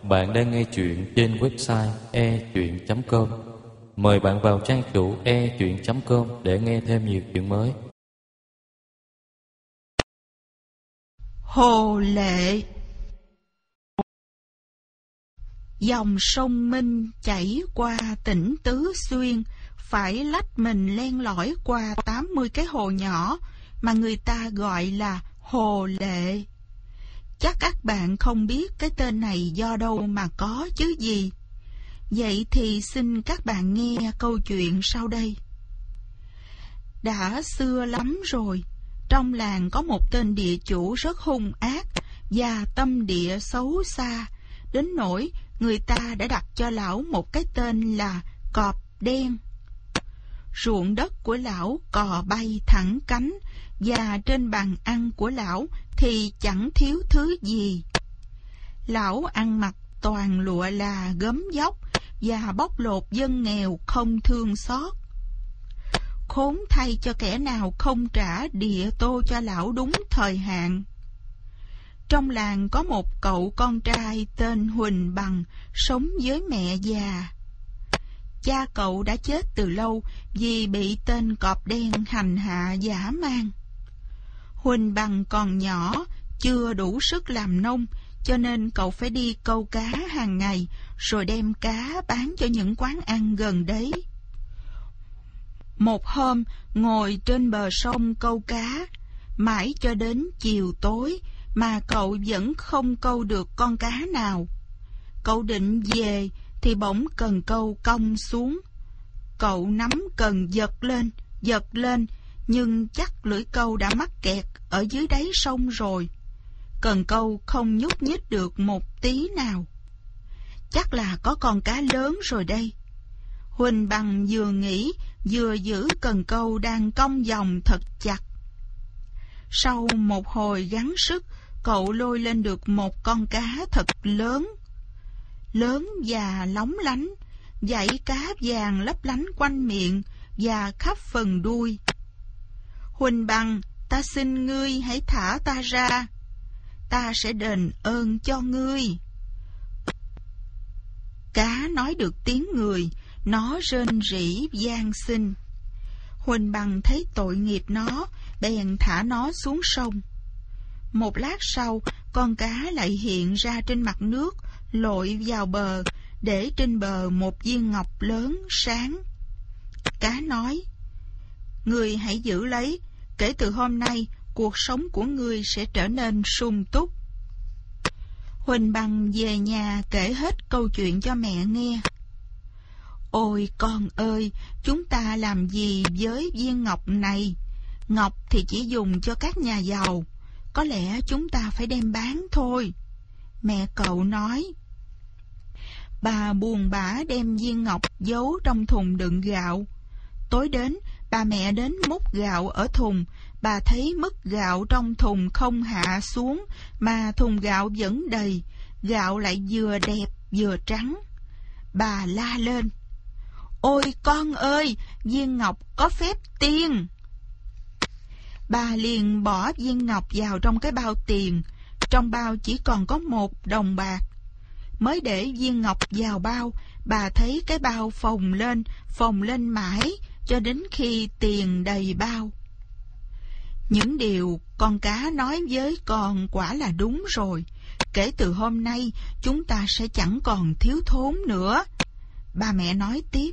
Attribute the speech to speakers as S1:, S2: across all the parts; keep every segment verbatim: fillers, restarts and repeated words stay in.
S1: Bạn đang nghe chuyện trên website e chuyện chấm com. Mời bạn vào trang chủ e chuyện chấm com để nghe thêm nhiều chuyện mới.
S2: Hồ Lệ. Dòng sông Minh chảy qua tỉnh Tứ Xuyên, phải lách mình len lỏi qua tám mươi cái hồ nhỏ mà người ta gọi là Hồ Lệ. Chắc các bạn không biết cái tên này do đâu mà có chứ gì. Vậy thì xin các bạn nghe câu chuyện sau đây. Đã xưa lắm rồi, trong làng có một tên địa chủ rất hung ác và tâm địa xấu xa, đến nỗi người ta đã đặt cho lão một cái tên là Cọp Đen. Ruộng đất của lão cò bay thẳng cánh, và trên bàn ăn của lão thì chẳng thiếu thứ gì. Lão ăn mặc toàn lụa là gấm vóc và bóc lột dân nghèo không thương xót. Khốn thay cho kẻ nào không trả địa tô cho lão đúng thời hạn. Trong làng có một cậu con trai tên Huỳnh Bằng sống với mẹ già. Cha cậu đã chết từ lâu vì bị tên Cọp Đen hành hạ dã man. Huỳnh Bằng còn nhỏ, chưa đủ sức làm nông, cho nên cậu phải đi câu cá hàng ngày, rồi đem cá bán cho những quán ăn gần đấy. Một hôm, ngồi trên bờ sông câu cá, mãi cho đến chiều tối mà cậu vẫn không câu được con cá nào. Cậu định về thì bỗng cần câu cong xuống. Cậu nắm cần giật lên, giật lên, nhưng chắc lưỡi câu đã mắc kẹt ở dưới đáy sông rồi. Cần câu không nhúc nhích được một tí nào. Chắc là có con cá lớn rồi đây. Huỳnh Bằng vừa nghĩ vừa giữ cần câu đang cong vòng thật chặt. Sau một hồi gắng sức, cậu lôi lên được một con cá thật lớn. Lớn và lóng lánh, dãy cá vàng lấp lánh quanh miệng và khắp phần đuôi. Huỳnh Bằng, ta xin ngươi hãy thả ta ra. Ta sẽ đền ơn cho ngươi. Cá nói được tiếng người, nó rên rỉ van xin. Huỳnh Bằng thấy tội nghiệp nó, bèn thả nó xuống sông. Một lát sau, con cá lại hiện ra trên mặt nước, lội vào bờ, để trên bờ một viên ngọc lớn sáng. Cá nói: ngươi hãy giữ lấy, kể từ hôm nay cuộc sống của ngươi sẽ trở nên sung túc. Huỳnh Bằng về nhà kể hết câu chuyện cho mẹ nghe. Ôi con ơi, chúng ta làm gì với viên ngọc này? Ngọc thì chỉ dùng cho các nhà giàu, có lẽ chúng ta phải đem bán thôi. Mẹ cậu nói. Bà buồn bã đem viên ngọc giấu trong thùng đựng gạo. Tối đến, bà mẹ đến múc gạo ở thùng. Bà thấy mứt gạo trong thùng không hạ xuống, mà thùng gạo vẫn đầy. Gạo lại vừa đẹp vừa trắng. Bà la lên: ôi con ơi, viên ngọc có phép tiên. Bà liền bỏ viên ngọc vào trong cái bao tiền. Trong bao chỉ còn có một đồng bạc. Mới để viên ngọc vào bao, bà thấy cái bao phồng lên, phồng lên mãi, cho đến khi tiền đầy bao. Những điều con cá nói với con quả là đúng rồi. Kể từ hôm nay, chúng ta sẽ chẳng còn thiếu thốn nữa. Bà mẹ nói tiếp.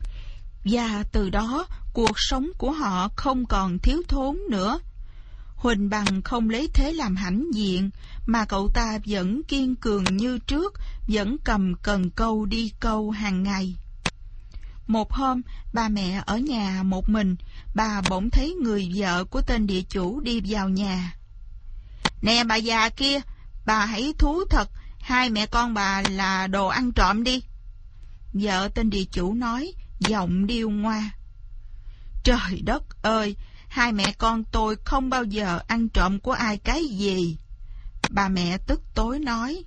S2: Và từ đó, cuộc sống của họ không còn thiếu thốn nữa. Huỳnh Bằng không lấy thế làm hãnh diện, mà cậu ta vẫn kiên cường như trước, vẫn cầm cần câu đi câu hàng ngày. Một hôm, bà mẹ ở nhà một mình, bà bỗng thấy người vợ của tên địa chủ đi vào nhà. Nè bà già kia, bà hãy thú thật, hai mẹ con bà là đồ ăn trộm đi. Vợ tên địa chủ nói, giọng điêu ngoa. Trời đất ơi, hai mẹ con tôi không bao giờ ăn trộm của ai cái gì. Bà mẹ tức tối nói.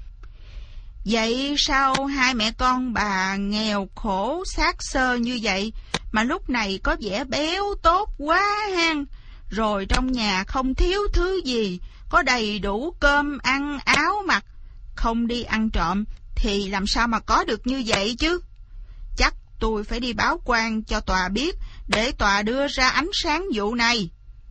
S2: Vậy sao hai mẹ con bà nghèo khổ xác xơ như vậy, mà lúc này có vẻ béo tốt quá hang, rồi trong nhà không thiếu thứ gì, có đầy đủ cơm ăn áo mặc. Không đi ăn trộm thì làm sao mà có được như vậy chứ? Chắc tôi phải đi báo quan cho tòa biết, để tòa đưa ra ánh sáng vụ này.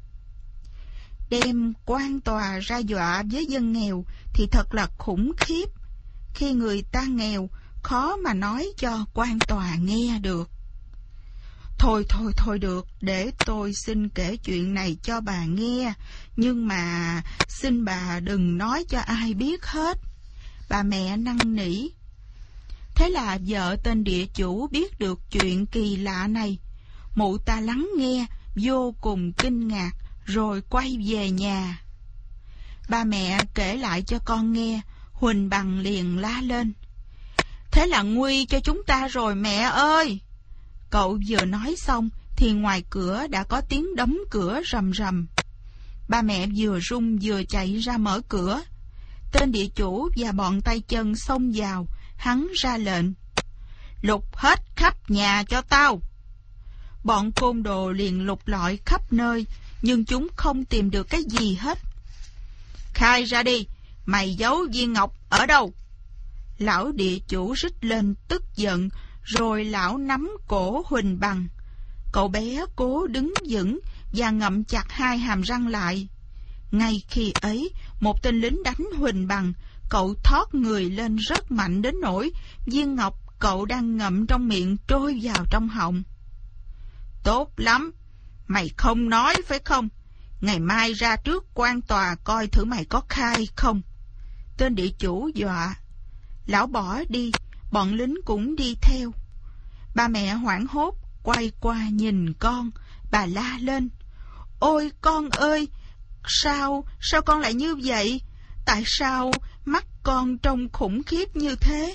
S2: Đem quan tòa ra dọa với dân nghèo thì thật là khủng khiếp. Khi người ta nghèo, khó mà nói cho quan tòa nghe được. Thôi thôi thôi được, để tôi xin kể chuyện này cho bà nghe, nhưng mà xin bà đừng nói cho ai biết hết. Bà mẹ năn nỉ. Thế là vợ tên địa chủ biết được chuyện kỳ lạ này. Mụ ta lắng nghe, vô cùng kinh ngạc, rồi quay về nhà. Bà mẹ kể lại cho con nghe, Huỳnh Bằng liền la lên. Thế là nguy cho chúng ta rồi mẹ ơi! Cậu vừa nói xong thì ngoài cửa đã có tiếng đóng cửa rầm rầm. Ba mẹ vừa run vừa chạy ra mở cửa. Tên địa chủ và bọn tay chân xông vào, hắn ra lệnh. Lục hết khắp nhà cho tao! Bọn côn đồ liền lục lọi khắp nơi, nhưng chúng không tìm được cái gì hết. Khai ra đi, mày giấu viên ngọc ở đâu? Lão địa chủ rít lên tức giận, rồi lão nắm cổ Huỳnh Bằng. Cậu bé cố đứng vững và ngậm chặt hai hàm răng lại. Ngay khi ấy, một tên lính đánh Huỳnh Bằng. Cậu thoát người lên rất mạnh đến nỗi viên ngọc cậu đang ngậm trong miệng trôi vào trong họng. Tốt lắm, mày không nói phải không? Ngày mai ra trước quan tòa coi thử mày có khai không. Tên địa chủ dọa. Lão bỏ đi, bọn lính cũng đi theo. Ba mẹ hoảng hốt quay qua nhìn con. Bà la lên. Ôi con ơi, sao, sao con lại như vậy? Tại sao mắt con trông khủng khiếp như thế?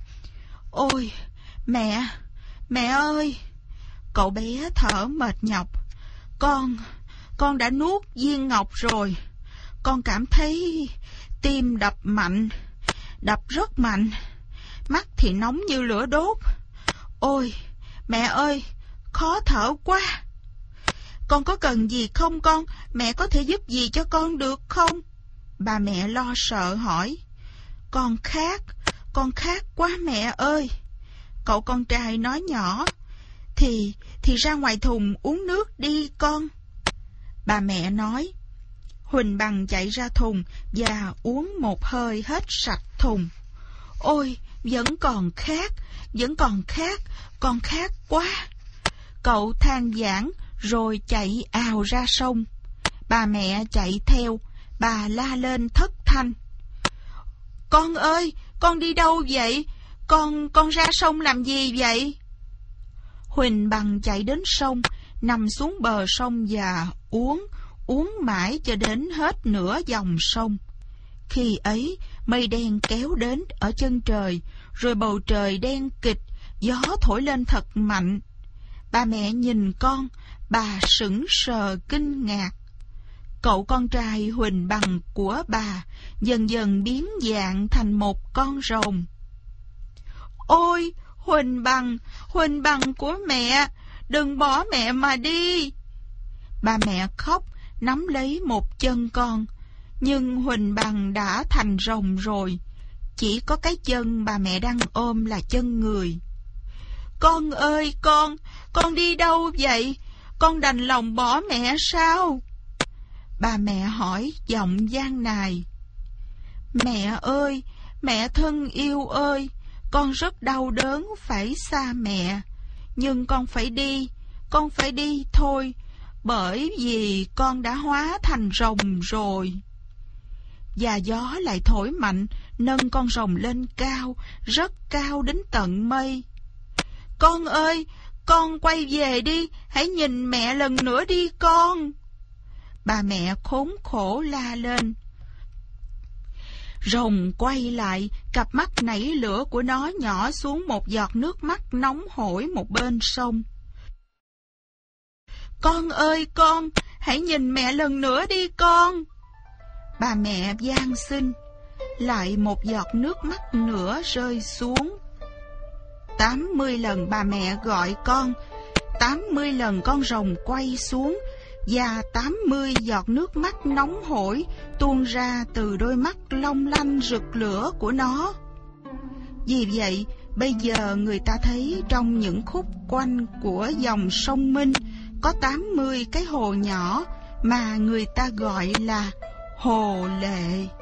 S2: Ôi, mẹ, mẹ ơi! Cậu bé thở mệt nhọc. Con, con đã nuốt viên ngọc rồi. Con cảm thấy tim đập mạnh, đập rất mạnh. Mắt thì nóng như lửa đốt. Ôi, mẹ ơi, khó thở quá. Con có cần gì không con? Mẹ có thể giúp gì cho con được không? Bà mẹ lo sợ hỏi. Con khát, con khát quá mẹ ơi. Cậu con trai nói nhỏ. Thì, thì ra ngoài thùng uống nước đi con. Bà mẹ nói. Huỳnh Bằng chạy ra thùng và uống một hơi hết sạch thùng. Ôi, vẫn còn khát, vẫn còn khát, con khát quá. Cậu than vãn rồi chạy ào ra sông. Bà mẹ chạy theo, bà la lên thất thanh. Con ơi, con đi đâu vậy? Con, con ra sông làm gì vậy? Huỳnh Bằng chạy đến sông, nằm xuống bờ sông và uống, uống mãi cho đến hết nửa dòng sông. Khi ấy, mây đen kéo đến ở chân trời, rồi bầu trời đen kịt, gió thổi lên thật mạnh. Bà mẹ nhìn con, bà sững sờ kinh ngạc. Cậu con trai Huỳnh Bằng của bà dần dần biến dạng thành một con rồng. Ôi, Huỳnh Bằng, Huỳnh Bằng của mẹ, đừng bỏ mẹ mà đi. Bà mẹ khóc, nắm lấy một chân con, nhưng Huỳnh Bằng đã thành rồng rồi. Chỉ có cái chân bà mẹ đang ôm là chân người. Con ơi con, con đi đâu vậy? Con đành lòng bỏ mẹ sao? Bà mẹ hỏi giọng gian nài. Mẹ ơi, mẹ thân yêu ơi, con rất đau đớn phải xa mẹ. Nhưng con phải đi, con phải đi thôi, bởi vì con đã hóa thành rồng rồi. Và gió lại thổi mạnh, nâng con rồng lên cao, rất cao đến tận mây. Con ơi, con quay về đi, hãy nhìn mẹ lần nữa đi con. Bà mẹ khốn khổ la lên. Rồng quay lại, cặp mắt nảy lửa của nó nhỏ xuống một giọt nước mắt nóng hổi một bên sông. Con ơi con, hãy nhìn mẹ lần nữa đi con. Bà mẹ van xin. Lại một giọt nước mắt nữa rơi xuống. Tám mươi lần bà mẹ gọi con, tám mươi lần con rồng quay xuống, và tám mươi giọt nước mắt nóng hổi tuôn ra từ đôi mắt long lanh rực lửa của nó. Vì vậy, bây giờ người ta thấy trong những khúc quanh của dòng sông Minh có tám mươi cái hồ nhỏ mà người ta gọi là Hồ Lệ.